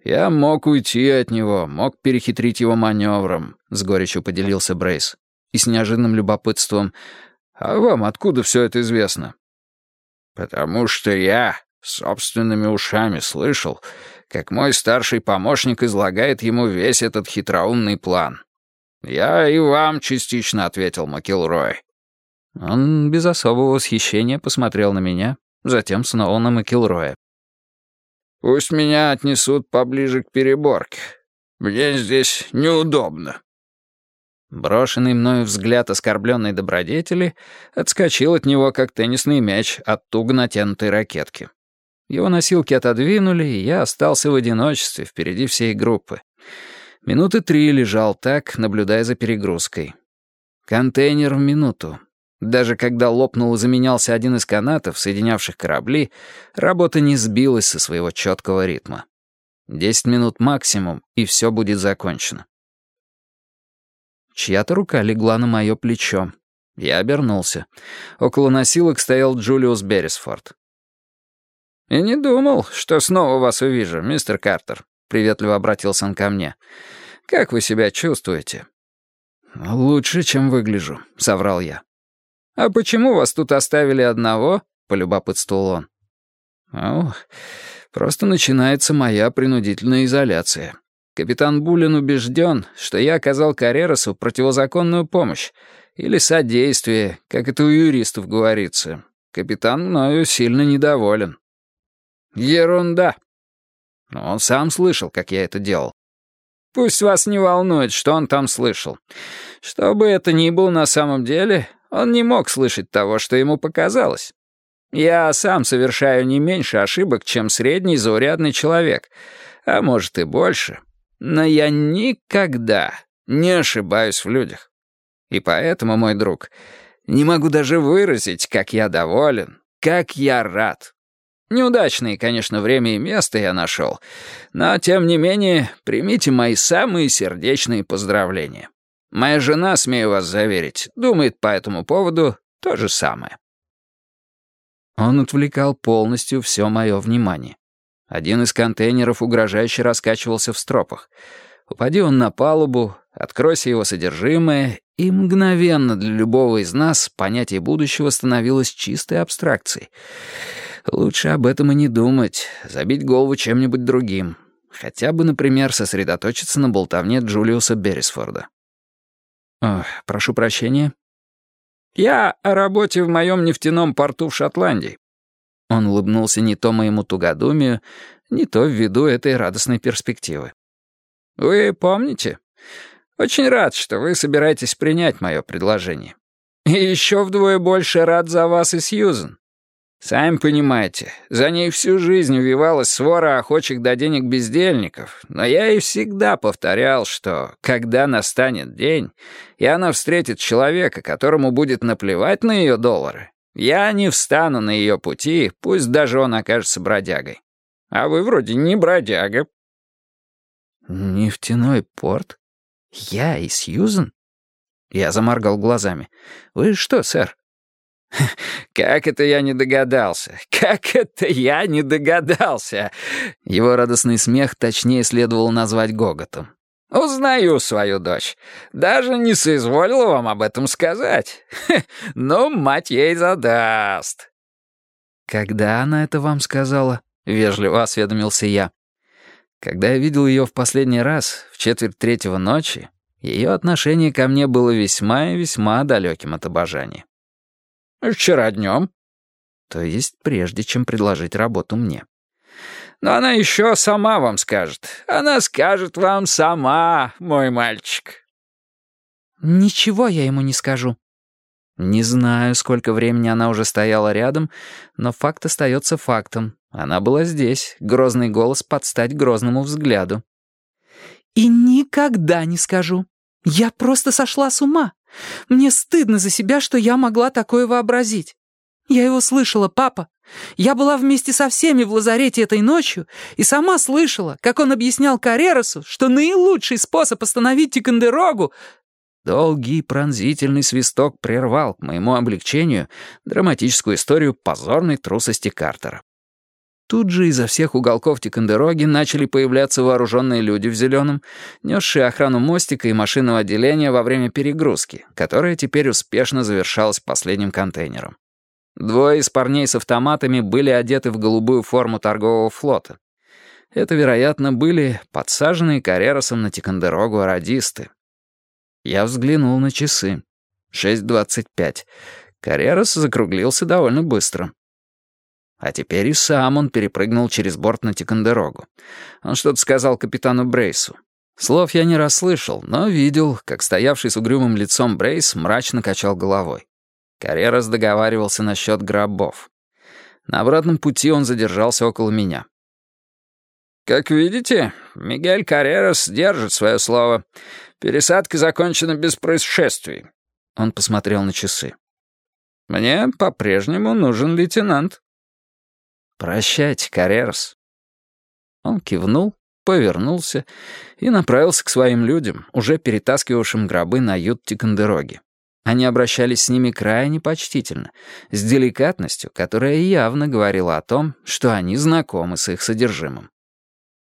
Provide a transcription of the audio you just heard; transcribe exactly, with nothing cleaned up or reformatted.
«Я мог уйти от него, мог перехитрить его маневром», — с горечью поделился Брейс. И с неожиданным любопытством: «А вам откуда все это известно?» «Потому что я собственными ушами слышал, как мой старший помощник излагает ему весь этот хитроумный план. Я и вам частично ответил, МакИлрой». Он без особого восхищения посмотрел на меня, затем снова на МакИлроя. «Пусть меня отнесут поближе к переборке. Мне здесь неудобно». Брошенный мною взгляд оскорбленной добродетели отскочил от него, как теннисный мяч от туго натянутой ракетки. Его носилки отодвинули, и я остался в одиночестве впереди всей группы. Минуты три лежал так, наблюдая за перегрузкой. Контейнер в минуту. Даже когда лопнул и заменялся один из канатов, соединявших корабли, работа не сбилась со своего четкого ритма. Десять минут максимум, и все будет закончено. Чья-то рука легла на мое плечо. Я обернулся. Около носилок стоял Джулиус Беррисфорд. «И не думал, что снова вас увижу, мистер Картер», — приветливо обратился он ко мне. «Как вы себя чувствуете?» «Лучше, чем выгляжу», — соврал я. «А почему вас тут оставили одного?» — полюбопытствовал он. «Ну, просто начинается моя принудительная изоляция. Капитан Буллин убежден, что я оказал Каррерасу противозаконную помощь или содействие, как это у юристов говорится. Капитан мною сильно недоволен». «Ерунда!» Но он сам слышал, как я это делал. «Пусть вас не волнует, что он там слышал. Что бы это ни было на самом деле, он не мог слышать того, что ему показалось. Я сам совершаю не меньше ошибок, чем средний заурядный человек, а может и больше. Но я никогда не ошибаюсь в людях. И поэтому, мой друг, не могу даже выразить, как я доволен, как я рад. Неудачные, конечно, время и место я нашел, но, тем не менее, примите мои самые сердечные поздравления. Моя жена, смею вас заверить, думает по этому поводу то же самое». Он отвлекал полностью все мое внимание. Один из контейнеров угрожающе раскачивался в стропах. Упади он на палубу, откройся его содержимое, и мгновенно для любого из нас понятие будущего становилось чистой абстракцией. Лучше об этом и не думать, забить голову чем-нибудь другим. Хотя бы, например, сосредоточиться на болтовне Джулиуса Беррисфорда. Ох, прошу прощения. «Я о работе в моем нефтяном порту в Шотландии». Он улыбнулся не то моему тугодумию, не то ввиду этой радостной перспективы. «Вы помните? Очень рад, что вы собираетесь принять мое предложение. И еще вдвое больше рад за вас и Сьюзен. Сами понимаете, за ней всю жизнь увивалась свора охочих до денег бездельников, но я ей всегда повторял, что, когда настанет день, и она встретит человека, которому будет наплевать на ее доллары, я не встану на ее пути, пусть даже он окажется бродягой. А вы вроде не бродяга». «Нефтяной порт? Я и Сьюзен?» Я заморгал глазами. «Вы что, сэр?» «Как это я не догадался? Как это я не догадался?» Его радостный смех точнее следовало назвать гоготом. «Узнаю свою дочь. Даже не соизволила вам об этом сказать. Но мать ей задаст». «Когда она это вам сказала?» — вежливо осведомился я. Когда я видел ее в последний раз, в четверть третьего ночи, ее отношение ко мне было весьма и весьма далеким от обожания. «Вчера днем». То есть прежде, чем предложить работу мне. «Но она еще сама вам скажет. Она скажет вам сама, мой мальчик». «Ничего я ему не скажу». Не знаю, сколько времени она уже стояла рядом, но факт остается фактом. Она была здесь, грозный голос под стать грозному взгляду. «И никогда не скажу. Я просто сошла с ума. Мне стыдно за себя, что я могла такое вообразить. Я его слышала, папа. Я была вместе со всеми в лазарете этой ночью и сама слышала, как он объяснял Каррерасу, что наилучший способ остановить Тикандерогу...» Долгий пронзительный свисток прервал, к моему облегчению, драматическую историю позорной трусости Картера. Тут же изо всех уголков Тикандероги начали появляться вооруженные люди в зеленом, несшие охрану мостика и машинного отделения во время перегрузки, которая теперь успешно завершалась последним контейнером. Двое из парней с автоматами были одеты в голубую форму торгового флота. Это, вероятно, были подсаженные Карреросом на Тикандерогу радисты. Я взглянул на часы. шесть двадцать пять. Каррерос закруглился довольно быстро. А теперь и сам он перепрыгнул через борт на Тикандерогу. Он что-то сказал капитану Брейсу. Слов я не расслышал, но видел, как стоявший с угрюмым лицом Брейс мрачно качал головой. Каррерос договаривался насчет гробов. На обратном пути он задержался около меня. «Как видите, Мигель Каррерос держит свое слово. Пересадка закончена без происшествий». Он посмотрел на часы. «Мне по-прежнему нужен лейтенант». «Прощайте, Каррерос». Он кивнул, повернулся и направился к своим людям, уже перетаскивавшим гробы на ют Тикандероги. Они обращались с ними крайне почтительно, с деликатностью, которая явно говорила о том, что они знакомы с их содержимым.